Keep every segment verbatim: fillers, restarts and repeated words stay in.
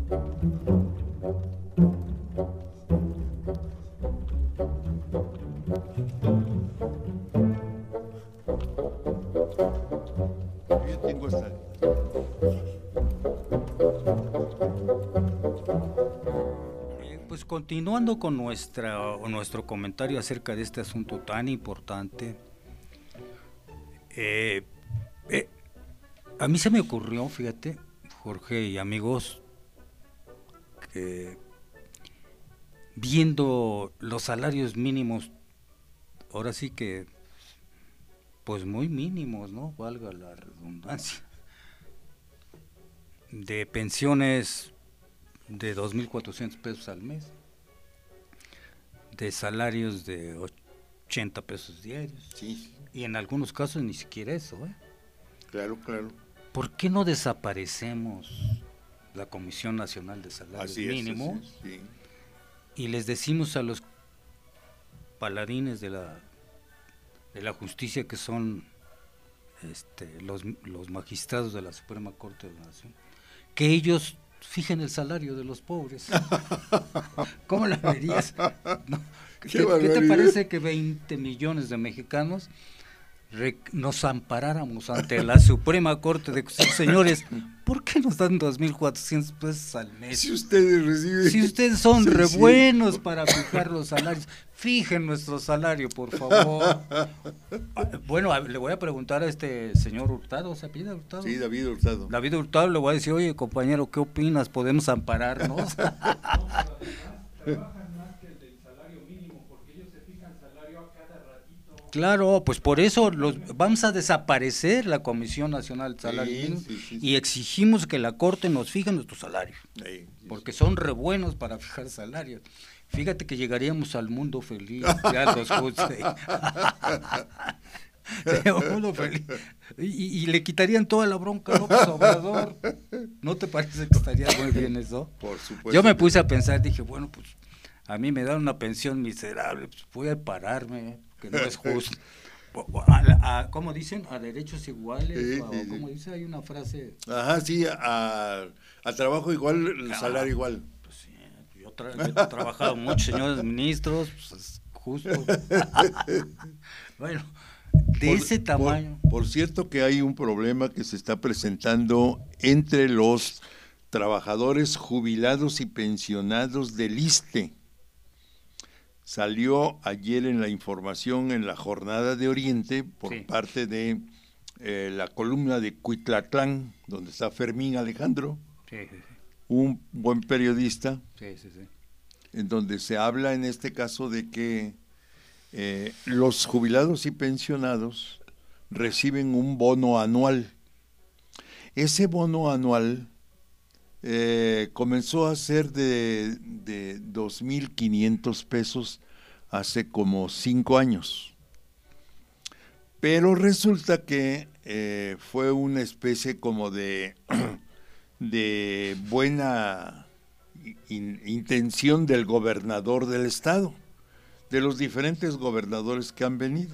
Yo tengo esta. Pues continuando con nuestra, nuestro comentario acerca de este asunto tan importante, eh, eh, a mí se me ocurrió, fíjate, Jorge y amigos, que viendo los salarios mínimos, ahora sí que, pues muy mínimos, ¿no? Valga la redundancia, de pensiones de dos mil cuatrocientos pesos al mes, de salarios de ochenta pesos diarios, Sí, y en algunos casos ni siquiera eso, ¿eh? claro, claro. ¿Por qué no desaparecemos la Comisión Nacional de Salarios Así es, Mínimos así es, sí. y les decimos a los paladines de la de la justicia, que son este, los, los magistrados de la Suprema Corte de la Nación, que ellos fijen el salario de los pobres? ¿Cómo la verías? ¿No? ¿Qué, Qué te, ¿Qué te barbaridad. parece que veinte millones de mexicanos re, nos amparáramos ante la Suprema Corte de Justicia? Señores, ¿por qué nos dan dos mil cuatrocientos pesos al mes? Si ustedes reciben... Si ustedes son Sí, re sí. buenos para fijar los salarios, fijen nuestro salario, por favor. Bueno, a- le voy a preguntar a este señor Hurtado, ¿se apellida Hurtado? Sí, David Hurtado. David Hurtado, le voy a decir, oye, compañero, ¿qué opinas? ¿Podemos ampararnos? Trabajan más que el del salario mínimo, porque ellos se fijan salario a cada ratito. Claro, pues por eso los, vamos a desaparecer la Comisión Nacional de Salarios Sí, Mínimos sí, sí, y sí. exigimos que la Corte nos fije nuestro salario, Sí, sí, porque son re buenos para fijar salarios. Fíjate que llegaríamos al mundo feliz, ya los juzgué. Un mundo feliz. Y, y le quitarían toda la bronca a López Obrador. ¿No te parece que estaría muy bien eso? Por supuesto. Yo me que- puse a pensar, dije, bueno, pues a mí me dan una pensión miserable, pues voy a pararme, que no es justo. A, a- ¿Cómo dicen? A derechos iguales, Sí, o sí, sí. ¿cómo dice? Hay una frase, Ajá, sí, a, a trabajo igual, el Ah. salario igual. pues sí, yo, tra- yo he trabajado mucho, señores ministros, pues es justo. Bueno, de Por- ese por- tamaño. Por, cierto que hay un problema que se está presentando entre los trabajadores jubilados y pensionados del ISSSTE. Salió ayer en la información en la Jornada de Oriente por Sí. parte de eh, la columna de Cuitlatlán, donde está Fermín Alejandro, Sí, sí, sí, un buen periodista, sí, sí, sí. en donde se habla en este caso de que eh, los jubilados y pensionados reciben un bono anual. Ese bono anual eh, comenzó a ser de, de dos mil quinientos pesos hace como cinco años. Pero resulta que eh, fue una especie como de, de buena in- intención del gobernador del estado, de los diferentes gobernadores que han venido.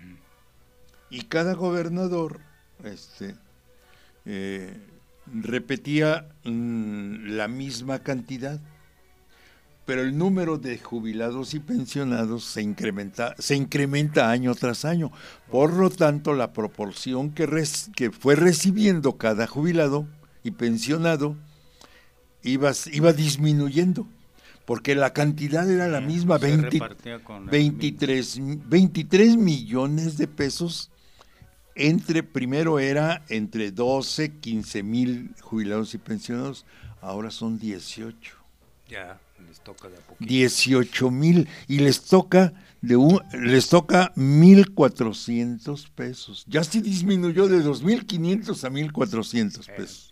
Y cada gobernador este, eh, repetía mm, la misma cantidad, pero el número de jubilados y pensionados se incrementa, se incrementa año tras año. Por lo tanto, la proporción que, res, que fue recibiendo cada jubilado y pensionado iba, iba disminuyendo, porque la cantidad era la misma, Se veinte, repartía con el veintitrés, veintitrés millones de pesos. Entre, primero era entre doce, quince mil jubilados y pensionados, ahora son dieciocho. Ya, les toca de a poquito. dieciocho mil y les toca de un, les toca mil cuatrocientos pesos. Ya se disminuyó de dos mil quinientos a mil cuatrocientos pesos.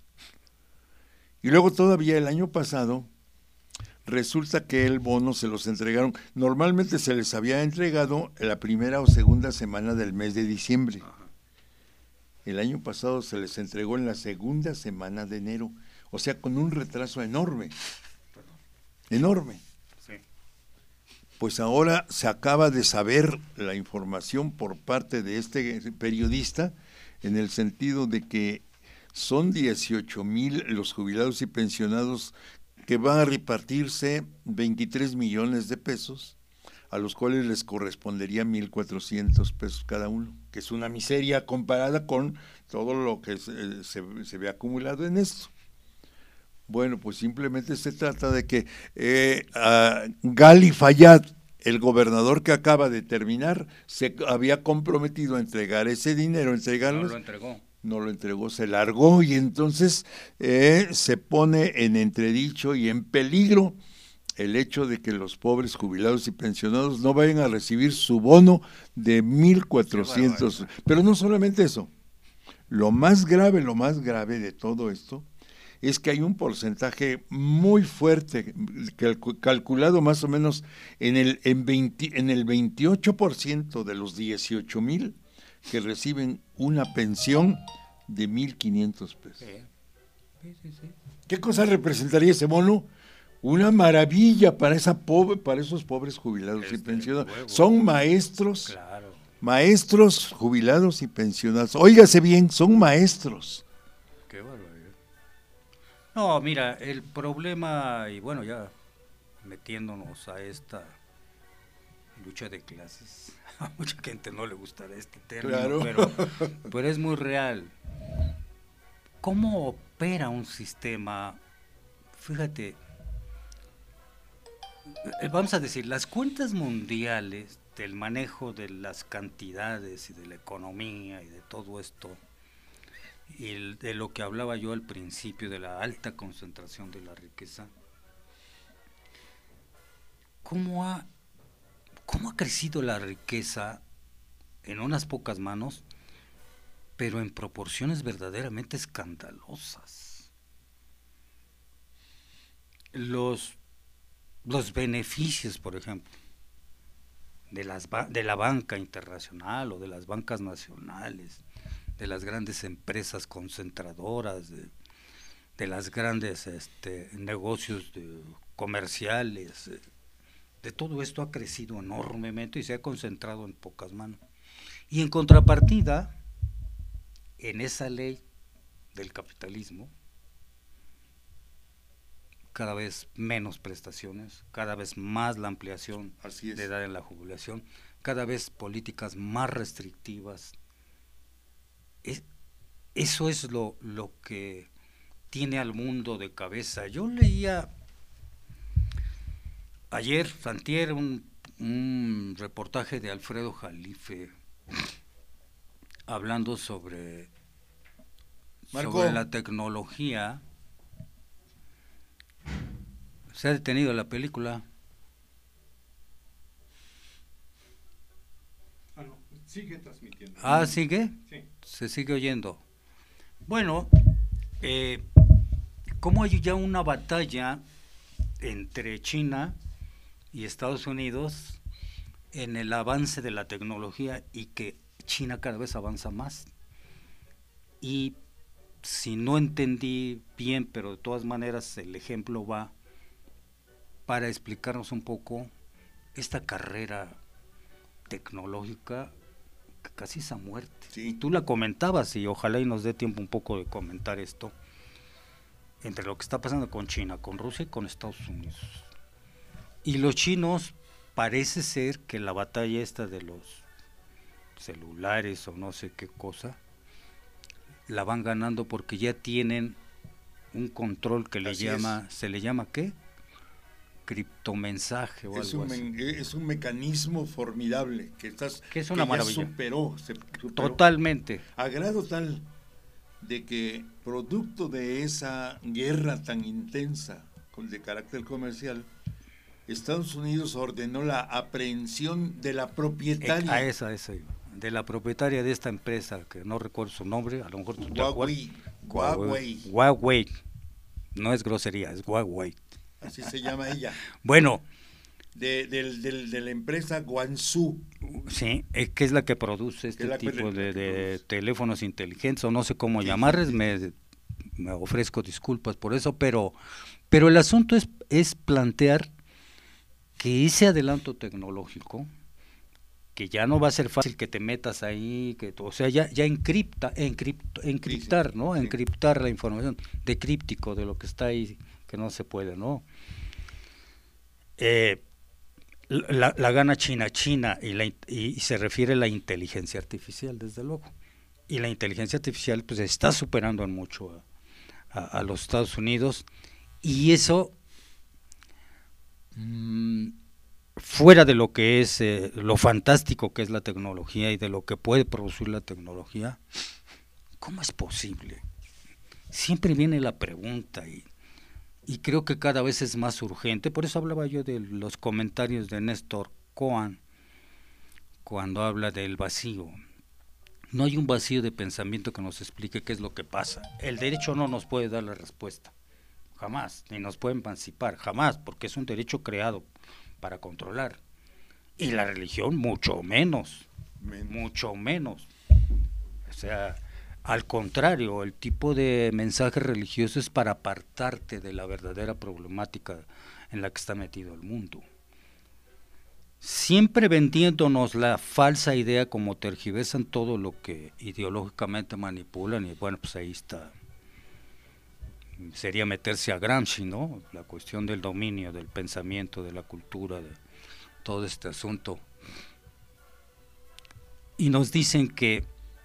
Y luego todavía el año pasado resulta que el bono se los entregaron, normalmente se les había entregado la primera o segunda semana del mes de diciembre. El año pasado se les entregó en la segunda semana de enero, o sea, con un retraso enorme, enorme. Sí. Pues ahora se acaba de saber la información por parte de este periodista, en el sentido de que son dieciocho mil los jubilados y pensionados que van a repartirse veintitrés millones de pesos, a los cuales les correspondería mil cuatrocientos pesos cada uno, que es una miseria comparada con todo lo que se, se, se ve acumulado en esto. Bueno, pues simplemente se trata de que eh, Gali Fayad, el gobernador que acaba de terminar, se había comprometido a entregar ese dinero, entregarlo. No lo entregó. No lo entregó, se largó y entonces eh, se pone en entredicho y en peligro el hecho de que los pobres jubilados y pensionados no vayan a recibir su bono de mil cuatrocientos. Pero no solamente eso, lo más grave, lo más grave de todo esto es que hay un porcentaje muy fuerte, calculado más o menos en el, en veinte, en el veintiocho por ciento de los dieciocho mil que reciben una pensión de mil quinientos pesos. Sí. Sí, sí, sí. ¿Qué cosa representaría ese bono? Una maravilla para esa pobre, para esos pobres jubilados este y pensionados. Huevo. Son maestros, claro. Maestros, jubilados y pensionados. Óigase bien, son maestros. Qué barbaridad. No, mira, el problema, y bueno, ya metiéndonos a esta lucha de clases, a mucha gente no le gustará este término, claro. pero, pero es muy real. ¿Cómo opera un sistema? Fíjate, vamos a decir, las cuentas mundiales del manejo de las cantidades y de la economía y de todo esto, y el, de lo que hablaba yo al principio de la alta concentración de la riqueza, ¿cómo ha, cómo ha crecido la riqueza en unas pocas manos, pero en proporciones verdaderamente escandalosas? Los, los beneficios, por ejemplo, de, las, de la banca internacional o de las bancas nacionales, de las grandes empresas concentradoras, de, de las grandes este, negocios de, comerciales, de, de todo esto ha crecido enormemente y se ha concentrado en pocas manos. Y en contrapartida, en esa ley del capitalismo, cada vez menos prestaciones, cada vez más la ampliación de edad en la jubilación, cada vez políticas más restrictivas. Es, eso es lo, lo que tiene al mundo de cabeza. Yo leía ayer, antier, un, un reportaje de Alfredo Jalife hablando sobre, sobre la tecnología. Se ha detenido la película. Ah, no, sigue transmitiendo. Ah, ¿sigue? Sí. Se sigue oyendo. Bueno, eh, ¿cómo hay ya una batalla entre China y Estados Unidos en el avance de la tecnología y que China cada vez avanza más? Y si no entendí bien, pero de todas maneras el ejemplo va para explicarnos un poco esta carrera tecnológica que casi es a muerte. Sí. Tú la comentabas y ojalá y nos dé tiempo un poco de comentar esto, entre lo que está pasando con China, con Rusia y con Estados Unidos. Y los chinos, parece ser que la batalla esta de los celulares o no sé qué cosa, la van ganando porque ya tienen un control que le Así llama, es. se le llama ¿qué? Criptomensaje o es algo un así. Men, es un mecanismo formidable que estás que es una que maravilla. Ya superó, se superó totalmente. A grado tal de que producto de esa guerra tan intensa de carácter comercial, Estados Unidos ordenó la aprehensión de la propietaria. A esa, esa, de la propietaria de esta empresa, que no recuerdo su nombre, a lo mejor tú te acuerdas. Huawei. Huawei. No es grosería, es Huawei. Así se llama ella. Bueno. De, de, de, de la empresa Guangzhou. Sí, es que es la que produce este la tipo de, de teléfonos inteligentes, o no sé cómo sí, llamarles, sí, sí. Me, me ofrezco disculpas por eso, pero, pero el asunto es, es plantear que ese adelanto tecnológico, que ya no va a ser fácil que te metas ahí, que o sea, ya, ya encripta, encript, encriptar, sí, sí, ¿no? Sí. Encriptar la información, decríptico de lo que está ahí que no se puede, ¿no? Eh, la, la gana China, China, y, la, y, y se refiere a la inteligencia artificial, desde luego. Y la inteligencia artificial pues está superando en mucho a, a, a los Estados Unidos, y eso, mmm, fuera de lo que es, eh, lo fantástico que es la tecnología y de lo que puede producir la tecnología, ¿cómo es posible? Siempre viene la pregunta, y, y creo que cada vez es más urgente. Por eso hablaba yo de los comentarios de Néstor Cohen cuando habla del vacío. No hay un vacío de pensamiento que nos explique qué es lo que pasa. El derecho no nos puede dar la respuesta, jamás, ni nos puede emancipar, jamás, porque es un derecho creado para controlar. Y la religión mucho menos, menos. mucho menos. O sea, al contrario, el tipo de mensaje religioso es para apartarte de la verdadera problemática en la que está metido el mundo. Siempre vendiéndonos la falsa idea, como tergiversan todo lo que ideológicamente manipulan, y bueno, pues ahí está. Sería meterse a Gramsci, ¿no? La cuestión del dominio, del pensamiento, de la cultura, de todo este asunto. Y nos dicen que,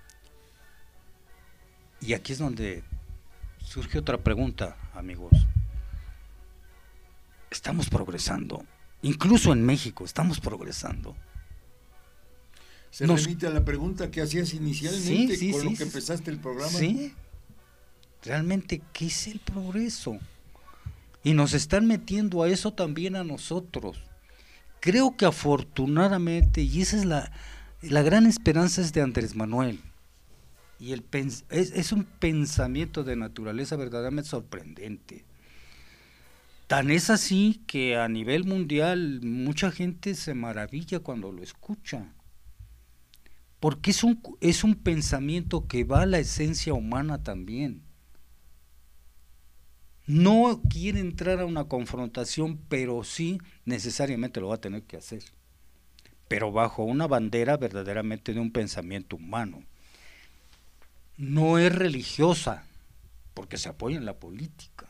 y aquí es donde surge otra pregunta, amigos. Estamos progresando, incluso en México estamos progresando. Se nos... remite a la pregunta que hacías inicialmente, sí, sí, con sí, lo que sí. empezaste el programa. Sí. Realmente, ¿qué es el progreso? Y nos están metiendo a eso también a nosotros. Creo que afortunadamente, y esa es la, la gran esperanza es de Andrés Manuel, y el pens, es, es un pensamiento de naturaleza verdaderamente sorprendente. Tan es así que a nivel mundial mucha gente se maravilla cuando lo escucha, porque es un, es un pensamiento que va a la esencia humana también. No quiere entrar a una confrontación, pero sí necesariamente lo va a tener que hacer, pero bajo una bandera verdaderamente de un pensamiento humano. No es religiosa, porque se apoya en la política.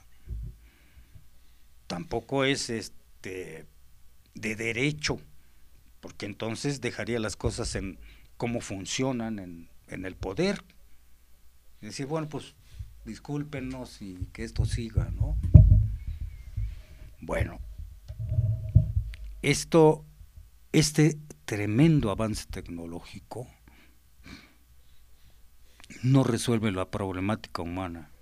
Tampoco es este de derecho, porque entonces dejaría las cosas en cómo funcionan en, en el poder. Es decir, bueno, pues discúlpenos y que esto siga, ¿no? Bueno, esto, este tremendo avance tecnológico no resuelve la problemática humana.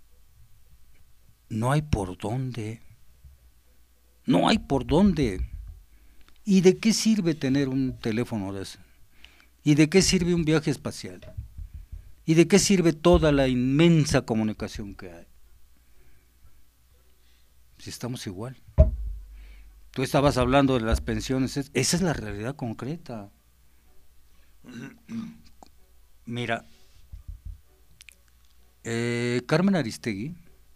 No hay por dónde. No hay por dónde. ¿Y de qué sirve tener un teléfono de ese? ¿Y de qué sirve un viaje espacial? ¿Y de qué sirve toda la inmensa comunicación que hay? Si estamos igual. Tú estabas hablando de las pensiones, esa es la realidad concreta. Mira, eh, Carmen Aristegui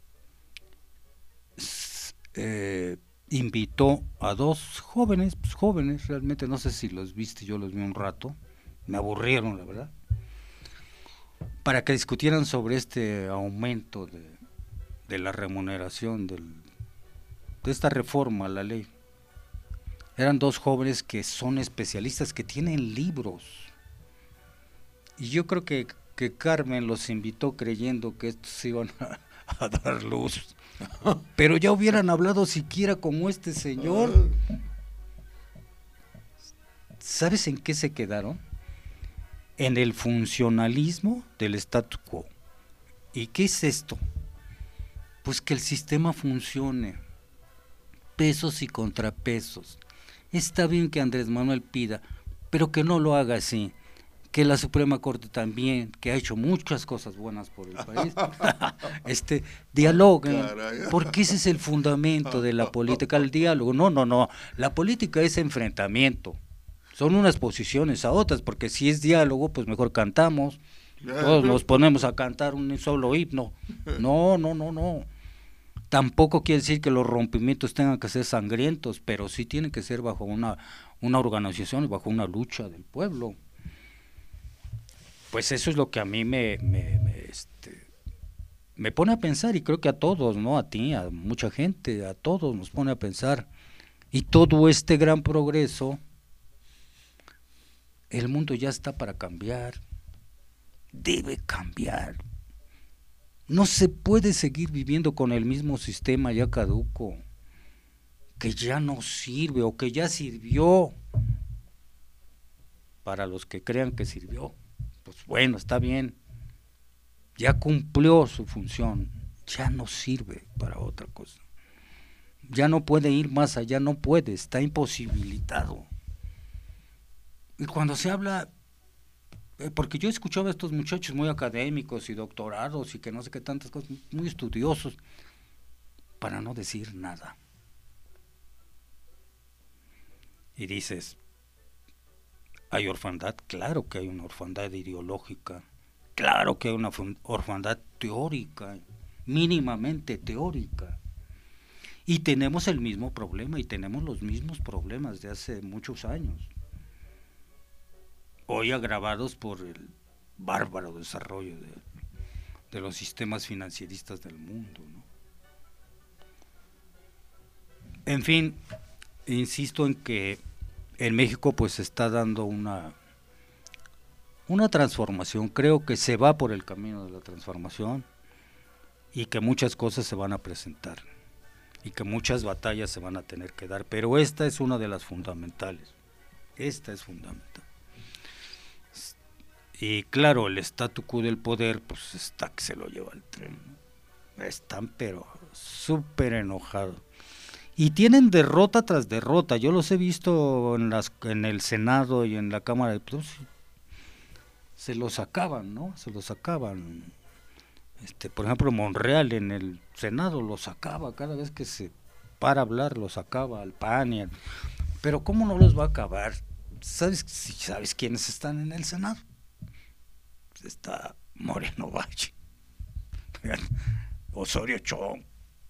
eh, invitó a dos jóvenes, pues jóvenes, realmente no sé si los viste, yo los vi un rato, me aburrieron, la verdad, para que discutieran sobre este aumento de, de la remuneración del, de esta reforma a la ley. Eran dos jóvenes que son especialistas, que tienen libros, y yo creo que, que Carmen los invitó creyendo que estos iban a, a dar luz, pero ya hubieran hablado siquiera como este señor. ¿Sabes en qué se quedaron? En el funcionalismo del statu quo. ¿Y qué es esto? Pues que el sistema funcione, pesos y contrapesos. Está bien que Andrés Manuel pida, pero que no lo haga así, que la Suprema Corte también, que ha hecho muchas cosas buenas por el país, este, dialoguen, porque ese es el fundamento de la política, el diálogo. No, no, no, la política es enfrentamiento. Son unas posiciones a otras, porque si es diálogo, pues mejor cantamos, todos nos ponemos a cantar un solo himno. No, no, no, no. Tampoco quiere decir que los rompimientos tengan que ser sangrientos, pero sí tienen que ser bajo una, una organización y bajo una lucha del pueblo. Pues eso es lo que a mí me, me, me, este, me pone a pensar, y creo que a todos, ¿no? A ti, a mucha gente, a todos nos pone a pensar. Y todo este gran progreso, el mundo ya está para cambiar, debe cambiar. No se puede seguir viviendo con el mismo sistema ya caduco, que ya no sirve o que ya sirvió. Para los que crean que sirvió, pues bueno, está bien, ya cumplió su función, ya no sirve para otra cosa. Ya no puede ir más allá, no puede, está imposibilitado. Y cuando se habla, eh, porque yo escuchaba a estos muchachos muy académicos y doctorados y que no sé qué tantas cosas, muy estudiosos, para no decir nada. Y dices, ¿hay orfandad? Claro que hay una orfandad ideológica, claro que hay una orfandad teórica, mínimamente teórica. Y tenemos el mismo problema, y tenemos los mismos problemas de hace muchos años, hoy agravados por el bárbaro desarrollo de, de los sistemas financieristas del mundo, ¿no? En fin, insisto en que en México pues se está dando una, una transformación, creo que se va por el camino de la transformación y que muchas cosas se van a presentar y que muchas batallas se van a tener que dar, pero esta es una de las fundamentales, esta es fundamental. Y claro, el statu quo del poder pues está que se lo lleva al tren, ¿no? Están pero súper enojados. Y tienen derrota tras derrota, yo los he visto en las en el Senado y en la Cámara de Diputados, se los acaban, ¿no? Se los acaban. Este, por ejemplo, Monreal en el Senado los acaba, cada vez que se para a hablar los acaba, al P A N y al... Pero ¿cómo no los va a acabar? ¿Sabes, ¿Sabes quiénes están en el Senado? Está Moreno Valle, Osorio Chong,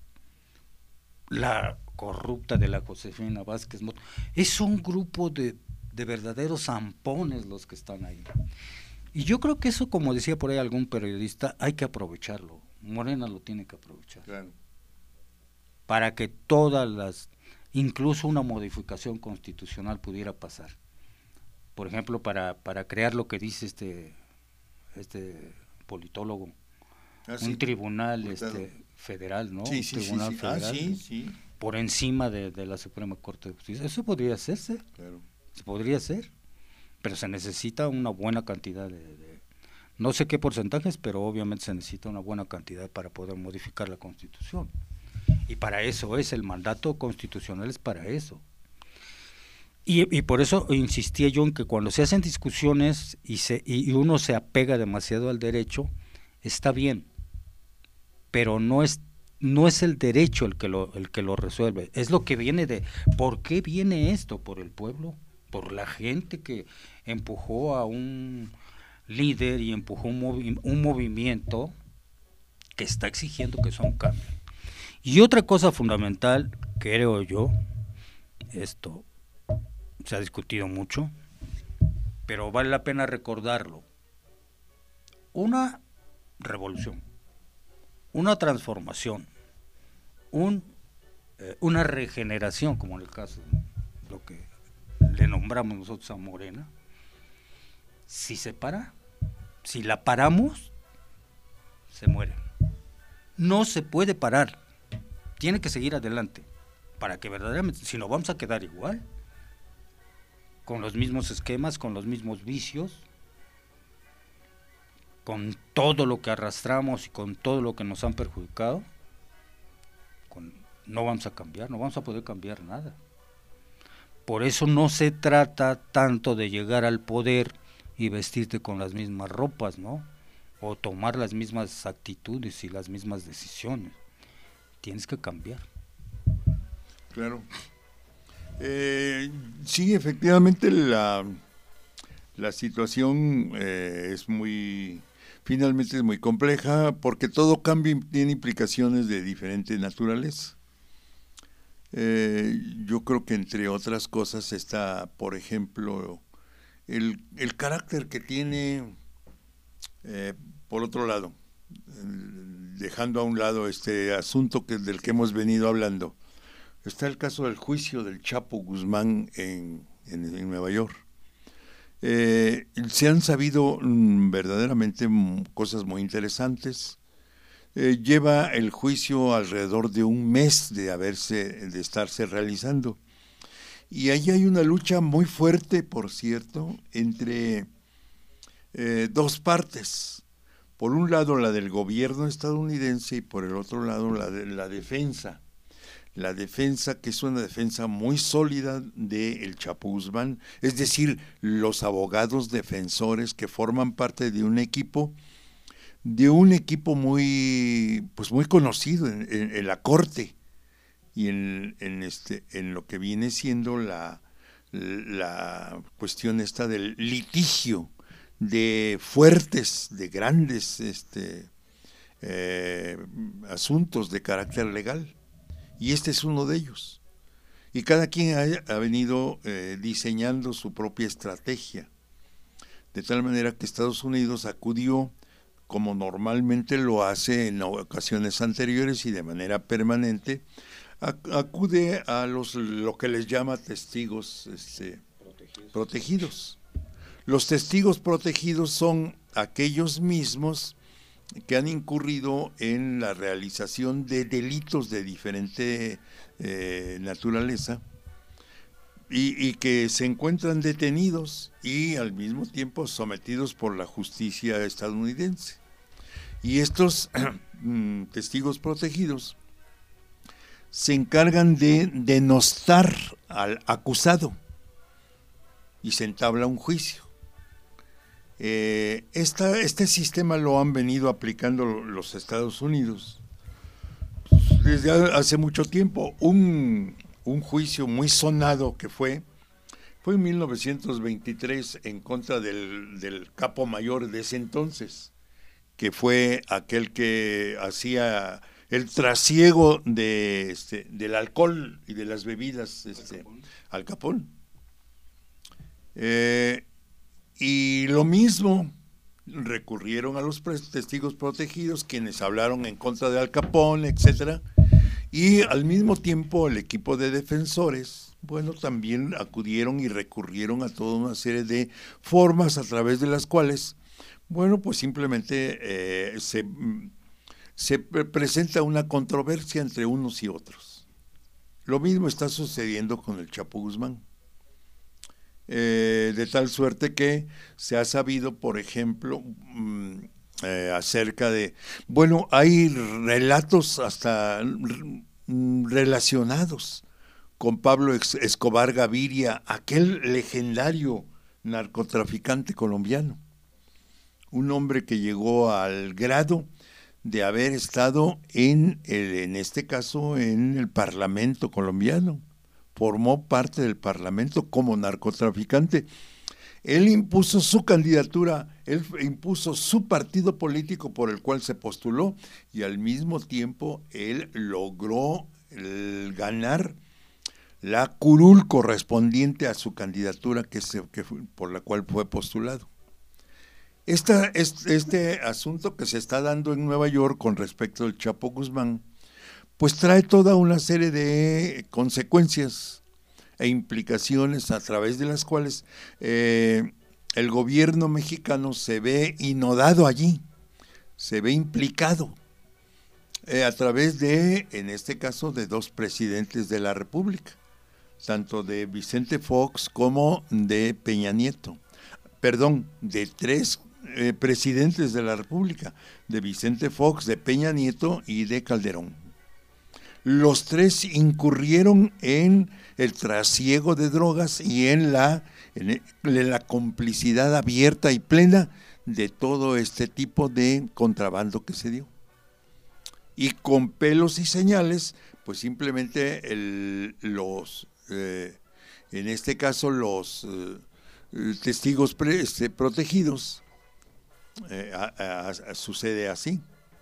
la corrupta de la Josefina Vázquez Mota. Es un grupo de, de verdaderos zampones los que están ahí. Y yo creo que eso, como decía por ahí algún periodista, hay que aprovecharlo. Morena lo tiene que aprovechar. Claro. Para que todas las, incluso una modificación constitucional pudiera pasar. Por ejemplo, para, para crear lo que dice este, este politólogo, Ah, un sí, tribunal diputado. este, federal, ¿no? Sí, un sí, tribunal sí, sí. Ah, federal, sí, sí. por encima de, de la Suprema Corte de Justicia. Eso podría hacerse, Claro. se podría hacer, pero se necesita una buena cantidad de, de, no sé qué porcentajes, pero obviamente se necesita una buena cantidad para poder modificar la Constitución. Y para eso es, el mandato constitucional es para eso. Y, y por eso insistía yo en que cuando se hacen discusiones y, se, y uno se apega demasiado al derecho, está bien, pero no es no es el derecho el que lo el que lo resuelve, es lo que viene de, ¿por qué viene esto? Por el pueblo, por la gente que empujó a un líder y empujó un, movi un movimiento que está exigiendo que sea un cambio. Y otra cosa fundamental, creo yo, esto se ha discutido mucho, pero vale la pena recordarlo, una revolución, una transformación, un, eh, una regeneración, como en el caso de lo que le nombramos nosotros a Morena, si se para, si la paramos, se muere. No se puede parar, tiene que seguir adelante, para que verdaderamente, si no vamos a quedar igual, con los mismos esquemas, con los mismos vicios, con todo lo que arrastramos y con todo lo que nos han perjudicado, con, no vamos a cambiar, no vamos a poder cambiar nada. Por eso no se trata tanto de llegar al poder y vestirte con las mismas ropas, ¿no? O tomar las mismas actitudes y las mismas decisiones. Tienes que cambiar. Claro. Eh, sí, efectivamente la, la situación eh, es muy, finalmente es muy compleja porque todo cambio tiene implicaciones de diferente naturaleza. Eh, yo creo que entre otras cosas está, por ejemplo, el, el carácter que tiene, eh, por otro lado, dejando a un lado este asunto que, del que hemos venido hablando, está el caso del juicio del Chapo Guzmán en, en, en Nueva York. Eh, se han sabido mm, verdaderamente mm, cosas muy interesantes. Eh, lleva el juicio alrededor de un mes de haberse, de estarse realizando. Y ahí hay una lucha muy fuerte, por cierto, entre eh, dos partes. Por un lado la del gobierno estadounidense y por el otro lado la de la defensa. La defensa, que es una defensa muy sólida del Chapo Guzmán, es decir, los abogados defensores que forman parte de un equipo, de un equipo muy, pues muy conocido en, en, en la corte y en, en, este, en lo que viene siendo la, la cuestión esta del litigio de fuertes, de grandes este, eh, asuntos de carácter legal. Y este es uno de ellos. Y cada quien ha, ha venido eh, diseñando su propia estrategia. De tal manera que Estados Unidos acudió, como normalmente lo hace en ocasiones anteriores y de manera permanente, acude a los lo que les llama testigos este, protegidos. protegidos. Los testigos protegidos son aquellos mismos que han incurrido en la realización de delitos de diferente eh, naturaleza y, y que se encuentran detenidos y al mismo tiempo sometidos por la justicia estadounidense. Y estos testigos protegidos se encargan de denostar al acusado y se entabla un juicio. Eh, esta, este sistema lo han venido aplicando los Estados Unidos desde hace mucho tiempo. Un, un juicio muy sonado que fue, fue en mil novecientos veintitrés en contra del, del capo mayor de ese entonces, que fue aquel que hacía el trasiego de, este, del alcohol y de las bebidas, este, Al Capone. Eh, y lo mismo, recurrieron a los testigos protegidos, quienes hablaron en contra de Al Capone, etcétera, y al mismo tiempo el equipo de defensores, bueno, también acudieron y recurrieron a toda una serie de formas a través de las cuales, bueno, pues simplemente eh, se, se presenta una controversia entre unos y otros. Lo mismo está sucediendo con el Chapo Guzmán. Eh, de tal suerte que se ha sabido, por ejemplo, mmm, eh, acerca de, bueno, hay relatos hasta mm, relacionados con Pablo Escobar Gaviria, aquel legendario narcotraficante colombiano, un hombre que llegó al grado de haber estado en, el, en este caso, en el Parlamento colombiano. Formó parte del Parlamento como narcotraficante. Él impuso su candidatura, él impuso su partido político por el cual se postuló y al mismo tiempo él logró el ganar la curul correspondiente a su candidatura que se, que fue, por la cual fue postulado. Esta, este, este asunto que se está dando en Nueva York con respecto al Chapo Guzmán, pues trae toda una serie de consecuencias e implicaciones a través de las cuales eh, el gobierno mexicano se ve inodado allí, se ve implicado eh, a través de, en este caso, de dos presidentes de la República, tanto de Vicente Fox como de Peña Nieto, perdón, de tres eh, presidentes de la República, de Vicente Fox, de Peña Nieto y de Calderón. Los tres incurrieron en el trasiego de drogas y en la, en la complicidad abierta y plena de todo este tipo de contrabando que se dio. Y con pelos y señales, pues simplemente el, los, eh, en este caso los eh, testigos pre, este, protegidos, eh, a, a, sucede así.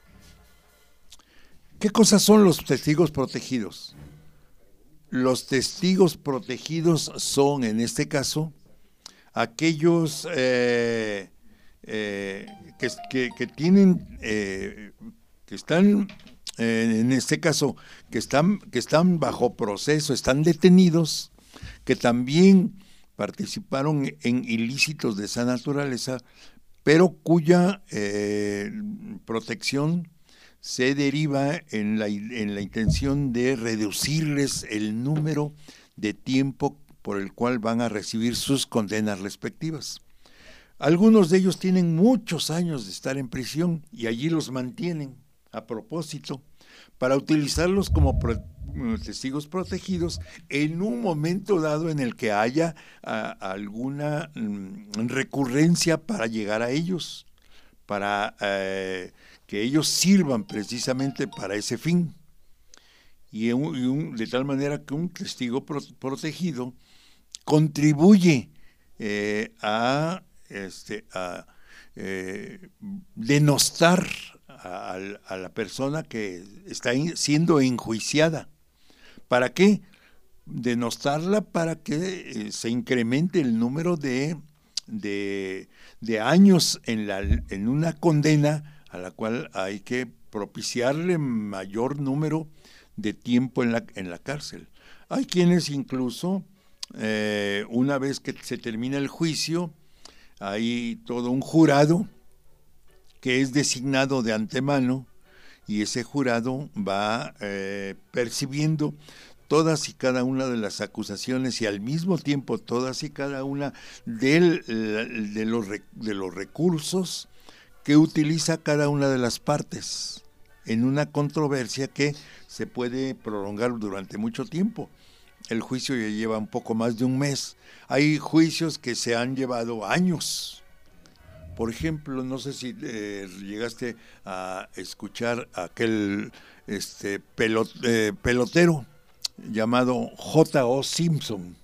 ¿Qué cosas son los testigos protegidos? Los testigos protegidos son, en este caso, aquellos eh, eh, que, que, que tienen, eh, que están, eh, en este caso, que están, que están bajo proceso, están detenidos, que también participaron en ilícitos de esa naturaleza, pero cuya eh, protección se deriva en la, en la intención de reducirles el número de tiempo por el cual van a recibir sus condenas respectivas. Algunos de ellos tienen muchos años de estar en prisión y allí los mantienen a propósito para utilizarlos como pro, testigos protegidos en un momento dado en el que haya a, alguna mm, recurrencia para llegar a ellos, para eh, que ellos sirvan precisamente para ese fin. Y, un, y un, de tal manera que un testigo pro, protegido contribuye eh, a, este, a eh, denostar a, a la persona que está in, siendo enjuiciada. ¿Para qué? Denostarla para que eh, se incremente el número de, de, de años en, la, en una condena a la cual hay que propiciarle mayor número de tiempo en la, en la cárcel. Hay quienes incluso, eh, una vez que se termina el juicio, hay todo un jurado que es designado de antemano y ese jurado va eh, percibiendo todas y cada una de las acusaciones y al mismo tiempo todas y cada una del, de, los, de los recursos que utiliza cada una de las partes en una controversia que se puede prolongar durante mucho tiempo. El juicio ya lleva un poco más de un mes. Hay juicios que se han llevado años. Por ejemplo, no sé si eh, llegaste a escuchar a aquel este, pelot, eh, pelotero llamado J O Simpson,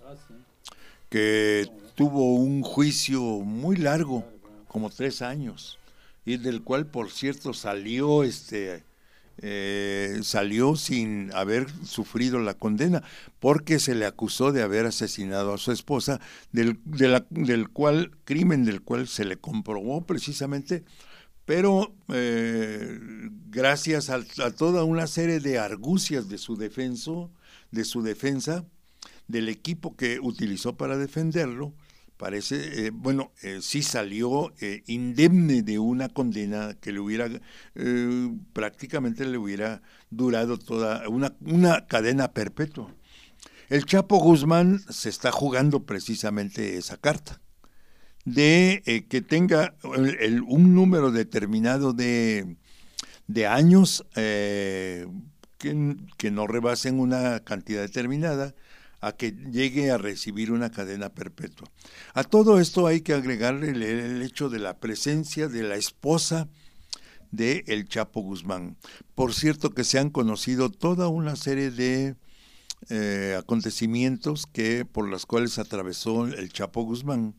que tuvo un juicio muy largo, como tres años, y del cual, por cierto, salió este eh, salió sin haber sufrido la condena, porque se le acusó de haber asesinado a su esposa, del, de la, del cual crimen del cual se le comprobó precisamente, pero eh, gracias a, a toda una serie de argucias de su defenso, de su defensa, del equipo que utilizó para defenderlo, parece, eh, bueno, eh, sí salió eh, indemne de una condena que le hubiera, eh, prácticamente le hubiera durado toda una, una cadena perpetua. El Chapo Guzmán se está jugando precisamente esa carta, de eh, que tenga el, el, un número determinado de, de años eh, que, que no rebasen una cantidad determinada, a que llegue a recibir una cadena perpetua. A todo esto hay que agregarle el, el hecho de la presencia de la esposa de el Chapo Guzmán. Por cierto que se han conocido toda una serie de eh, acontecimientos que por los cuales atravesó el Chapo Guzmán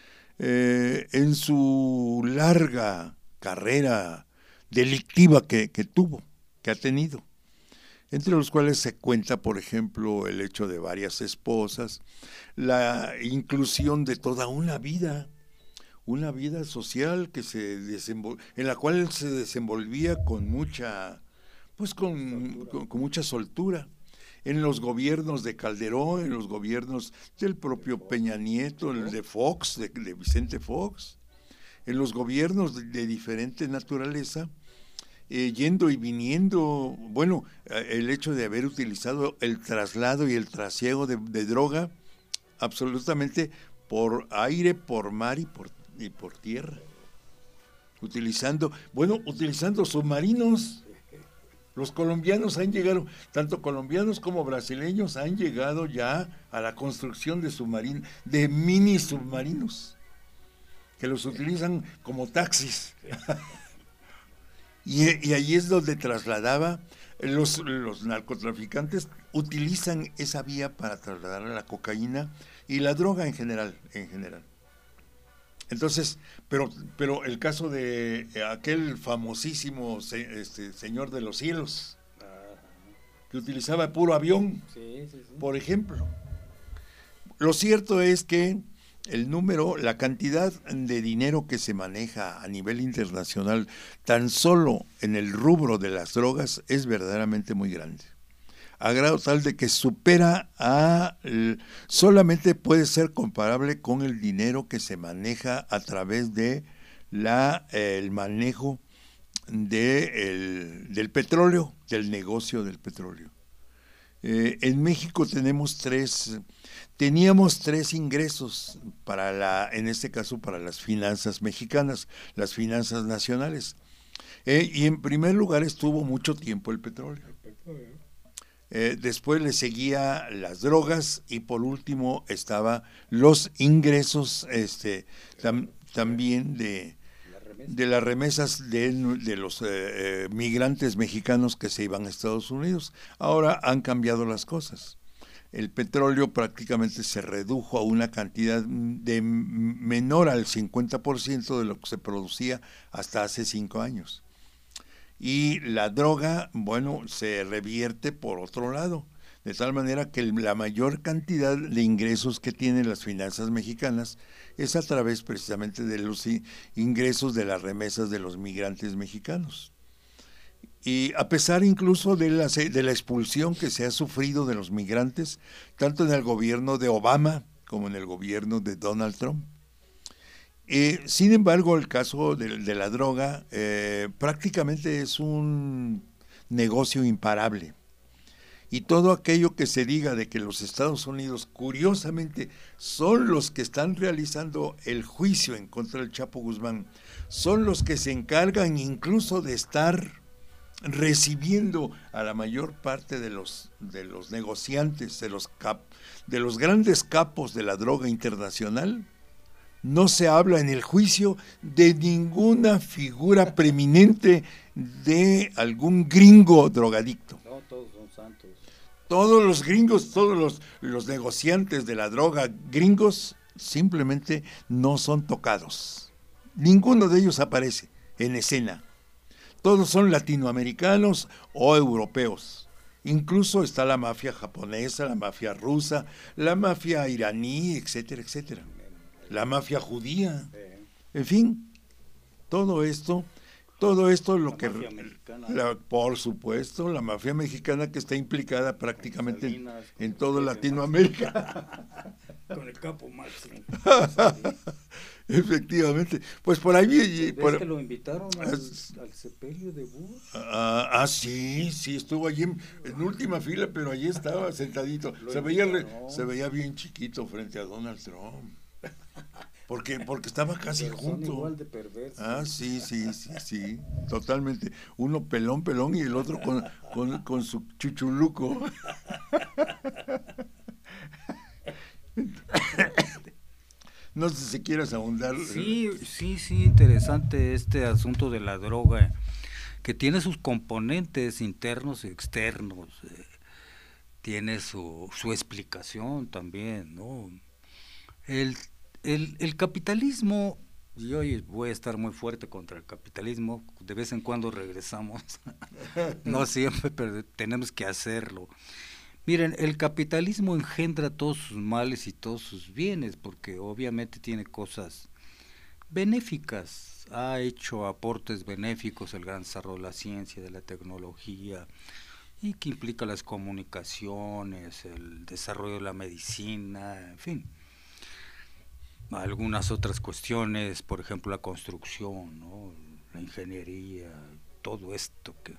eh, en su larga carrera delictiva que, que tuvo, que ha tenido, entre los cuales se cuenta, por ejemplo, el hecho de varias esposas, la inclusión de toda una vida, una vida social que se desenvol- en la cual él se desenvolvía con mucha, pues con, con, con mucha soltura, en los gobiernos de Calderón, en los gobiernos del propio Peña Nieto, el de Fox, de, de Vicente Fox, en los gobiernos de, de diferente naturaleza. Eh, yendo y viniendo, bueno, el hecho de haber utilizado el traslado y el trasiego de, de droga absolutamente por aire, por mar y por, y por tierra, utilizando, bueno, utilizando submarinos. Los colombianos han llegado, tanto colombianos como brasileños han llegado ya a la construcción de submarinos, de mini submarinos, que los utilizan como taxis. Y, y allí es donde trasladaba, los, los narcotraficantes utilizan esa vía para trasladar la cocaína y la droga en general, en general. Entonces, pero, pero el caso de aquel famosísimo se, este, señor de los cielos, que utilizaba puro avión, sí, sí, sí. Por ejemplo. Lo cierto es que el número, la cantidad de dinero que se maneja a nivel internacional tan solo en el rubro de las drogas es verdaderamente muy grande, a grado tal de que supera a, solamente puede ser comparable con el dinero que se maneja a través de la, el manejo de el, del petróleo, del negocio del petróleo. Eh, en México tenemos tres, teníamos tres ingresos para la, en este caso para las finanzas mexicanas, las finanzas nacionales. Eh, y en primer lugar estuvo mucho tiempo el petróleo. El petróleo. Eh, después le seguía las drogas y por último estaba los ingresos este tam, también de, de las remesas de, de los eh, eh, migrantes mexicanos que se iban a Estados Unidos. Ahora han cambiado las cosas. El petróleo prácticamente se redujo a una cantidad de menor al cincuenta por ciento de lo que se producía hasta hace cinco años. Y la droga, bueno, se revierte por otro lado, de tal manera que la mayor cantidad de ingresos que tienen las finanzas mexicanas es a través precisamente de los ingresos de las remesas de los migrantes mexicanos. Y a pesar incluso de la, de la expulsión que se ha sufrido de los migrantes, tanto en el gobierno de Obama como en el gobierno de Donald Trump. Eh, sin embargo, el caso de, de la droga eh, prácticamente es un negocio imparable. Y todo aquello que se diga de que los Estados Unidos, curiosamente, son los que están realizando el juicio en contra del Chapo Guzmán, son los que se encargan incluso de estar recibiendo a la mayor parte de los, de los negociantes, de los, cap, de los grandes capos de la droga internacional. No se habla en el juicio de ninguna figura preeminente de algún gringo drogadicto. No, todos son santos. Todos los gringos, todos los, los negociantes de la droga gringos simplemente no son tocados. Ninguno de ellos aparece en escena. Todos son latinoamericanos o europeos. Incluso está la mafia japonesa, la mafia rusa, la mafia iraní, etcétera, etcétera. La mafia judía, en fin, todo esto, todo esto es lo que, la, por supuesto, la mafia mexicana que está implicada prácticamente en, en toda Latinoamérica. Con el capo máximo. Efectivamente, pues por ahí... ¿Ves por, que lo invitaron al, al sepelio de Bush? Ah, ah, sí, sí, estuvo allí en, en última fila, pero allí estaba sentadito. Se veía, se veía bien chiquito frente a Donald Trump. Porque, porque estaba casi pero junto. Son igual de perversos. Ah, sí, sí, sí, sí, totalmente. Uno pelón, pelón y el otro con, con, con su chuchuluco. No sé si quieres ahondar. Sí, sí, sí, interesante este asunto de la droga, que tiene sus componentes internos y externos, eh, tiene su, su explicación también, ¿no? El, el, el capitalismo, y hoy voy a estar muy fuerte contra el capitalismo, de vez en cuando regresamos, no siempre, pero tenemos que hacerlo. Miren, el capitalismo engendra todos sus males y todos sus bienes, porque obviamente tiene cosas benéficas, ha hecho aportes benéficos el gran desarrollo de la ciencia, de la tecnología, y que implica las comunicaciones, el desarrollo de la medicina, en fin, algunas otras cuestiones, por ejemplo la construcción, ¿no? La ingeniería, todo esto que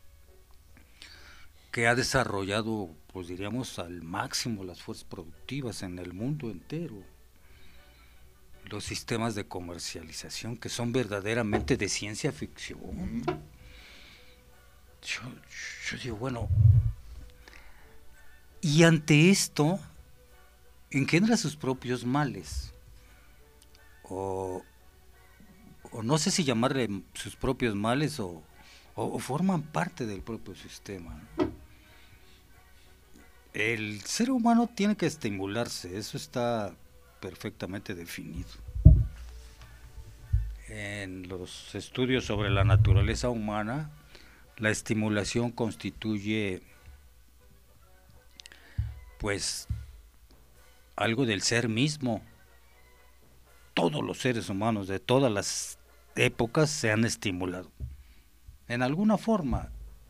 que ha desarrollado, pues diríamos, al máximo las fuerzas productivas en el mundo entero. Los sistemas de comercialización que son verdaderamente de ciencia ficción. Mm. Yo, yo digo, bueno, y ante esto engendra sus propios males, o, o no sé si llamarle sus propios males o, o, o forman parte del propio sistema, ¿no? El ser humano tiene que estimularse, eso está perfectamente definido. En los estudios sobre la naturaleza humana, la estimulación constituye, pues, algo del ser mismo, todos los seres humanos de todas las épocas se han estimulado en alguna forma,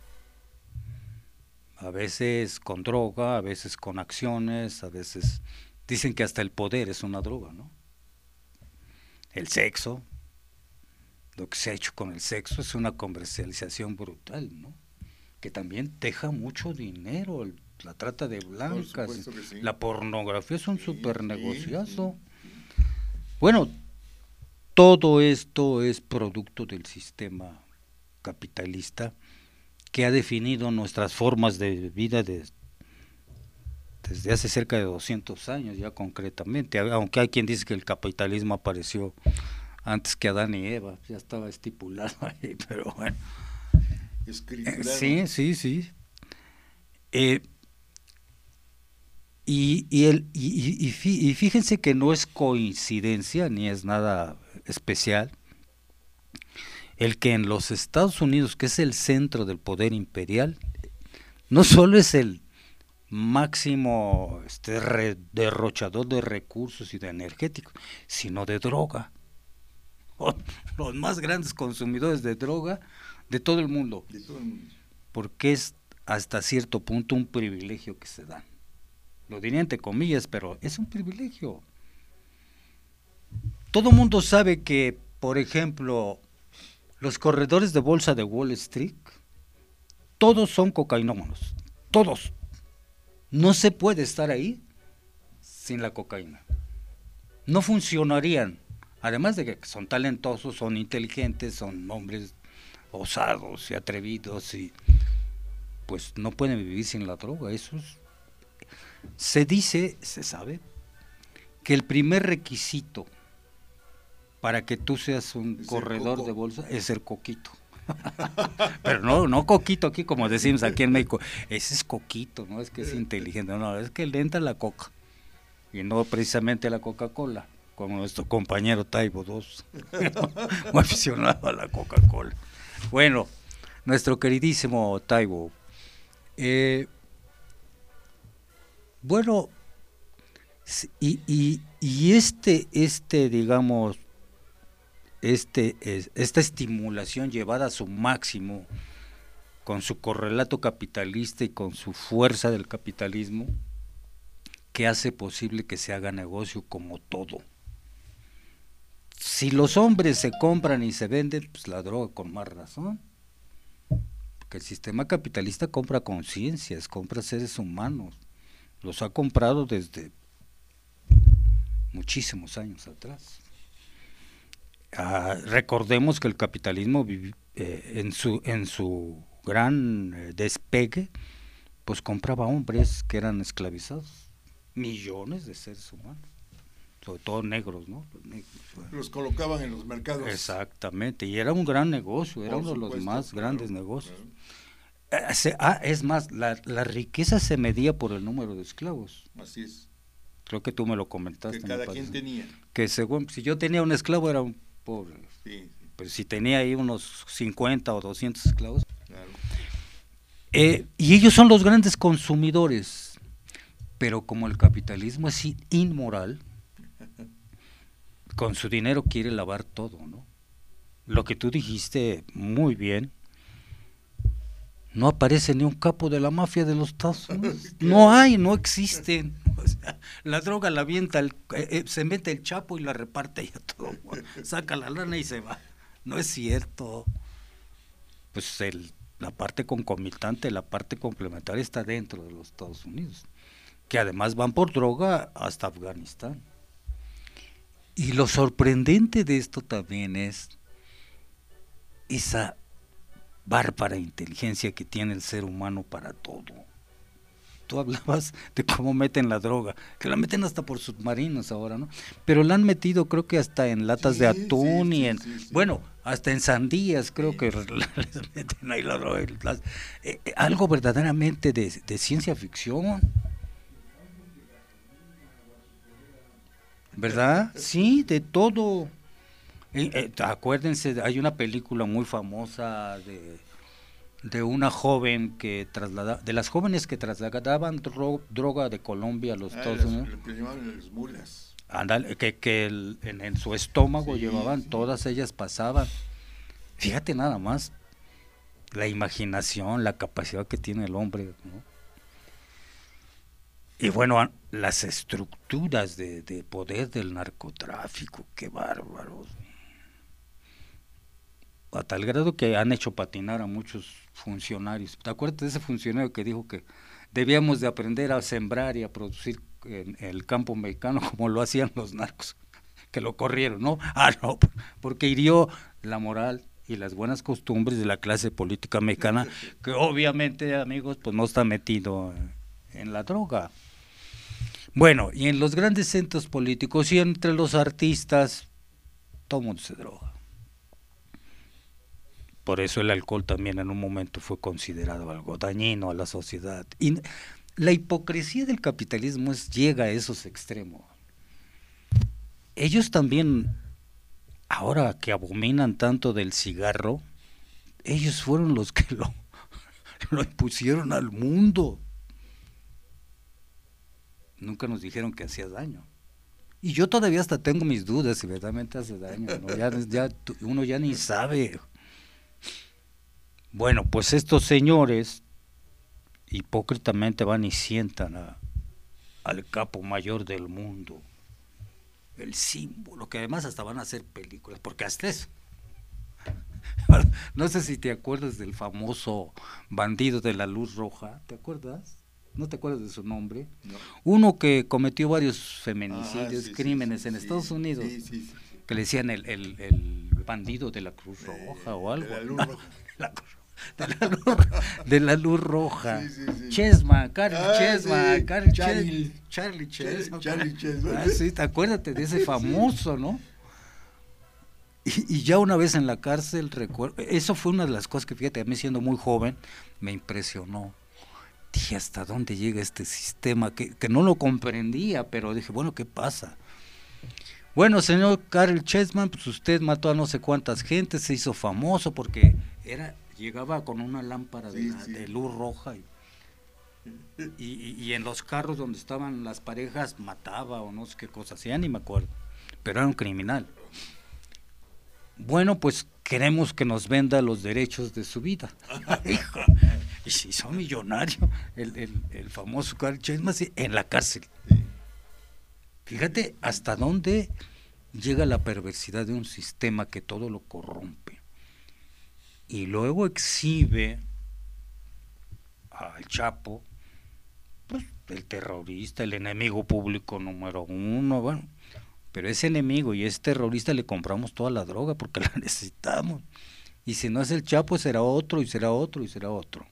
a veces con droga, a veces con acciones, a veces dicen que hasta el poder es una droga, ¿no? El sexo, lo que se ha hecho con el sexo es una comercialización brutal, ¿no? Que también deja mucho dinero, el, la trata de blancas, sí. La pornografía es un sí, super negociazo. Sí, sí. Bueno, todo esto es producto del sistema capitalista que ha definido nuestras formas de vida de, desde hace cerca de doscientos años ya concretamente, aunque hay quien dice que el capitalismo apareció antes que Adán y Eva, ya estaba estipulado ahí, pero bueno. Eh, sí, sí, sí. Eh, y, y, el, y, y, y fíjense que no es coincidencia ni es nada especial el que en los Estados Unidos, que es el centro del poder imperial, no solo es el máximo este, re, derrochador de recursos y de energéticos, sino de droga. Oh, los más grandes consumidores de droga de todo el mundo, de todo el mundo. Porque es hasta cierto punto un privilegio que se dan. Lo diría entre comillas, pero es un privilegio. Todo el mundo sabe que, por ejemplo, los corredores de bolsa de Wall Street, todos son cocainómanos, todos. No se puede estar ahí sin la cocaína. No funcionarían. Además de que son talentosos, son inteligentes, son hombres osados y atrevidos y pues no pueden vivir sin la droga. Eso es, se dice, se sabe, que el primer requisito para que tú seas un es corredor de bolsa es ser coquito. Pero no, no coquito aquí como decimos aquí en México, ese es coquito, no es que es inteligente, no, es que le entra la coca y no precisamente la Coca-Cola, como nuestro compañero Taibo dos, muy aficionado a la Coca-Cola. Bueno, nuestro queridísimo Taibo, eh, bueno, y, y, y este, este, digamos, este, esta estimulación llevada a su máximo, con su correlato capitalista y con su fuerza del capitalismo, que hace posible que se haga negocio como todo. Si los hombres se compran y se venden, pues la droga con más razón. Porque el sistema capitalista compra conciencias, compra seres humanos. Los ha comprado desde muchísimos años atrás. Ah, recordemos que el capitalismo vivi, eh, en su en su gran eh, despegue, pues compraba hombres que eran esclavizados, millones de seres humanos, sobre todo negros, ¿no? Los, negros, los colocaban en los mercados. Exactamente, y era un gran negocio, era Por uno supuesto, de los más claro, grandes negocios. Claro. Eh, se, ah, es más, la, la riqueza se medía por el número de esclavos. Así es. Creo que tú me lo comentaste. Que cada quien tenía. Que según, si yo tenía un esclavo era un pobre, sí, sí. Pero si tenía ahí unos cincuenta o doscientos esclavos, claro. eh, y ellos son los grandes consumidores, pero como el capitalismo es inmoral, con su dinero quiere lavar todo, ¿no? Lo que tú dijiste muy bien, no aparece ni un capo de la mafia de los Estados Unidos, no hay, no existen. O sea, la droga la avienta, el, eh, se mete el Chapo y la reparte ya todo, saca la lana y se va. No es cierto. Pues el, la parte concomitante, la parte complementaria está dentro de los Estados Unidos, que además van por droga hasta Afganistán. Y lo sorprendente de esto también es esa bárbara inteligencia que tiene el ser humano para todo. Tú hablabas de cómo meten la droga, que la meten hasta por submarinos ahora, ¿no? Pero la han metido creo que hasta en latas sí, de atún sí, y en, sí, sí, sí. bueno, hasta en sandías creo sí. que les meten ahí la droga. Las, eh, algo verdaderamente de, de ciencia ficción. ¿Verdad? Sí, de todo. Eh, eh, acuérdense, hay una película muy famosa de... de una joven que trasladaba, de las jóvenes que trasladaban dro, droga de Colombia a los ah, Estados Unidos. Lo que llamaban las mulas. Andale, que, que el, en, en su estómago Sí, llevaban, sí. todas ellas pasaban. Fíjate nada más la imaginación, la capacidad que tiene el hombre, ¿no? Y bueno, las estructuras de, de poder del narcotráfico, qué bárbaros. A tal grado que han hecho patinar a muchos funcionarios. ¿Te acuerdas de ese funcionario que dijo que debíamos de aprender a sembrar y a producir en el campo mexicano como lo hacían los narcos? Que lo corrieron, ¿no? Ah, no, porque hirió la moral y las buenas costumbres de la clase política mexicana, que obviamente, amigos, pues no está metido en la droga. Bueno, y en los grandes centros políticos y entre los artistas, todo el mundo se droga. Por eso el alcohol también en un momento fue considerado algo dañino a la sociedad. Y la hipocresía del capitalismo es, llega a esos extremos. Ellos también, ahora que abominan tanto del cigarro, ellos fueron los que lo, lo impusieron al mundo. Nunca nos dijeron que hacía daño. Y yo todavía hasta tengo mis dudas si verdaderamente hace daño, ¿no? Ya, ya, uno ya ni sabe. Bueno, pues estos señores hipócritamente van y sientan a, al capo mayor del mundo, el símbolo, que además hasta van a hacer películas, porque hasta eso. No sé si te acuerdas del famoso bandido de la luz roja, ¿te acuerdas? ¿No te acuerdas de su nombre? No. Uno que cometió varios feminicidios, Ah, sí, crímenes sí, sí, en sí, Estados Unidos, sí, sí, sí. que le decían el, el, el bandido de la Cruz Roja eh, o algo. De la luz roja. La, de, la luz, de la luz roja. Sí, sí, sí. Chesma, Carly Ah, Chesma, sí. Carly Charlie. Ches, Charlie Chesma. Charlie Chesma. Ah, sí, te acuérdate de ese famoso, ¿no? Y, y ya una vez en la cárcel, recuerdo, eso fue una de las cosas que, fíjate, a mí siendo muy joven, me impresionó. Dije, ¿hasta dónde llega este sistema? Que, que no lo comprendía, pero dije, bueno, ¿qué pasa? Bueno, señor Carl Chessman, pues usted mató a no sé cuántas gentes, se hizo famoso porque era llegaba con una lámpara de, Sí, la, sí. de luz roja y, y, y en los carros donde estaban las parejas mataba o no sé qué cosas, ya ni me acuerdo, pero era un criminal. Bueno, pues queremos que nos venda los derechos de su vida. Hijo, y se hizo millonario el, el, el famoso Carl Chessman en la cárcel. Fíjate hasta dónde llega la perversidad de un sistema que todo lo corrompe. Y luego exhibe al Chapo, pues, el terrorista, el enemigo público número uno, bueno, pero ese enemigo y ese terrorista le compramos toda la droga porque la necesitamos. Y si no es el Chapo, será otro, y será otro, y será otro.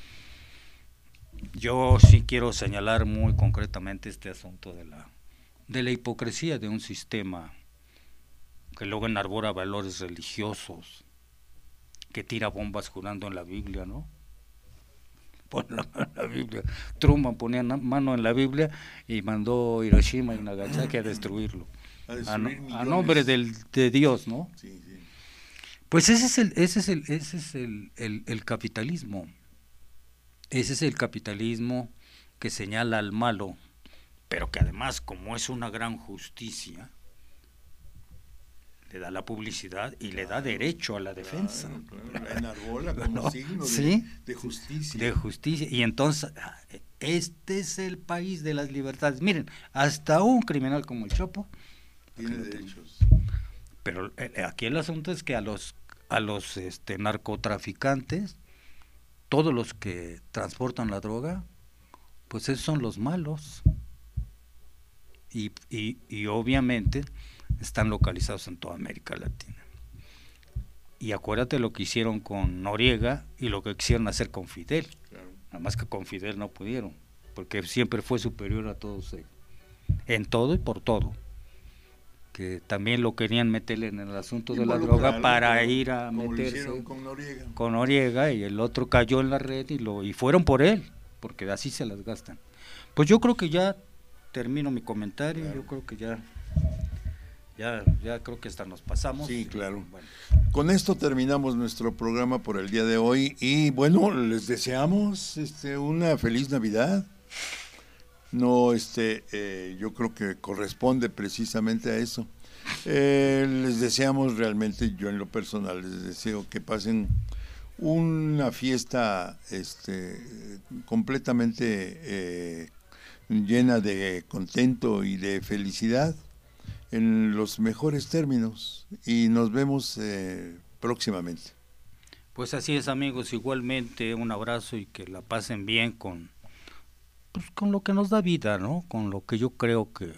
Yo sí quiero señalar muy concretamente este asunto de la, de la hipocresía de un sistema que luego enarbora valores religiosos, que tira bombas jurando en la Biblia, ¿no? Pon la mano en la Biblia. Truman ponía mano en la Biblia y mandó Hiroshima y Nagasaki a destruirlo. A, A, no, destruir a nombre del, de Dios, ¿no? Sí, sí. Pues ese es el, ese es el, ese es el, el, el capitalismo. Ese es el capitalismo que señala al malo, pero que además, como es una gran justicia, le da la publicidad y claro, le da derecho a la defensa. Claro, claro. La enarbola como no, signo de, ¿sí? de justicia. De justicia. Y entonces, este es el país de las libertades. Miren, hasta un criminal como el Chapo tiene derechos. Pero eh, aquí el asunto es que a los a los este, narcotraficantes, todos los que transportan la droga, pues esos son los malos. Y, y, y obviamente están localizados en toda América Latina. Y acuérdate lo que hicieron con Noriega y lo que quisieron hacer con Fidel. Claro. Nada más que con Fidel no pudieron, porque siempre fue superior a todos ellos, en todo y por todo. Que también lo querían meterle en el asunto de la droga para como, ir a meterse con Noriega. con Noriega, y el otro cayó en la red y lo y fueron por él, porque así se las gastan. Pues yo creo que ya termino mi comentario, claro. Yo creo que ya ya ya creo que hasta nos pasamos. Sí, claro. Bueno. Con esto terminamos nuestro programa por el día de hoy y bueno, les deseamos este una feliz Navidad. no, este, eh, yo creo que corresponde precisamente a eso. Eh, les deseamos realmente, yo en lo personal les deseo que pasen una fiesta este, completamente eh, llena de contento y de felicidad en los mejores términos, y nos vemos eh, próximamente. Pues así es, amigos, igualmente un abrazo y que la pasen bien con, pues, con lo que nos da vida, ¿no? Con lo que yo creo que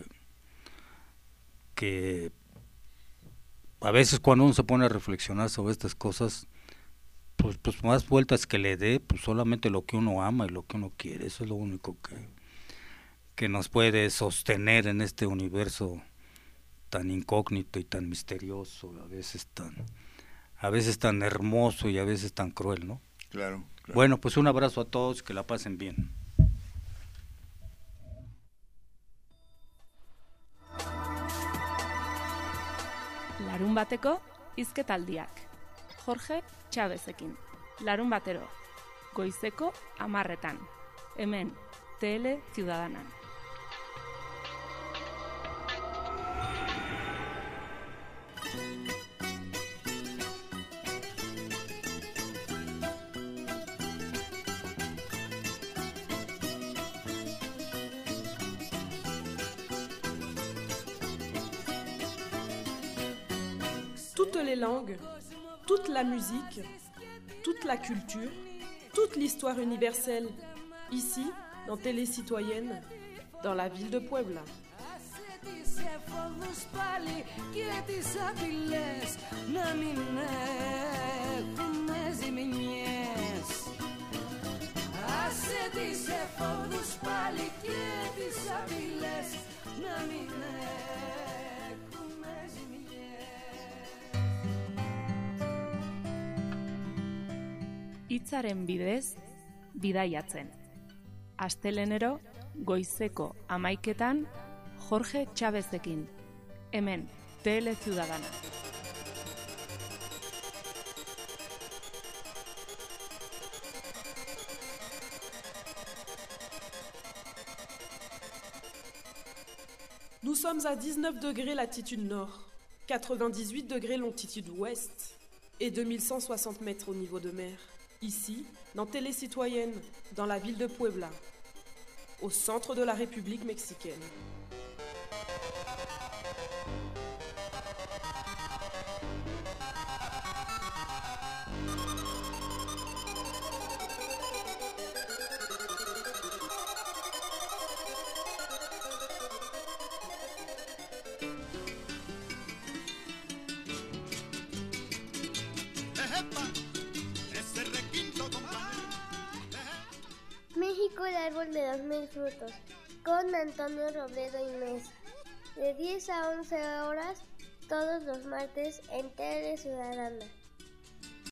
que a veces cuando uno se pone a reflexionar sobre estas cosas, pues, pues más vueltas que le dé, pues solamente lo que uno ama y lo que uno quiere, eso es lo único que, que nos puede sostener en este universo tan incógnito y tan misterioso, a veces tan, a veces tan hermoso y a veces tan cruel, ¿no? Claro, claro. Bueno, pues un abrazo a todos, que la pasen bien. Larun bateko hizketaldiak. Jorge Chavezekin. Larun batero. Goizeko hamarretan. Hemen, Tele Ciudadana. Toutes les langues, toute la musique, toute la culture, toute l'histoire universelle, ici, dans Télé Citoyenne, dans la ville de Puebla. Hitzaren bidez, bidaiatzen. Astelenero, goizeko hamaiketan, Jorge Chavezekin. Hemen, Tele Ciudadana. Nous sommes à dix-neuf degrés latitude nord, quatre-vingt-dix-huit degrés longitude ouest et deux mille cent soixante mètres au niveau de mer. Ici, dans Télé Citoyenne, dans la ville de Puebla, au centre de la République mexicaine. México, el árbol de los mil frutos, con Antonio Robledo y Mesa, de diez a once horas, todos los martes en Tele Ciudadana.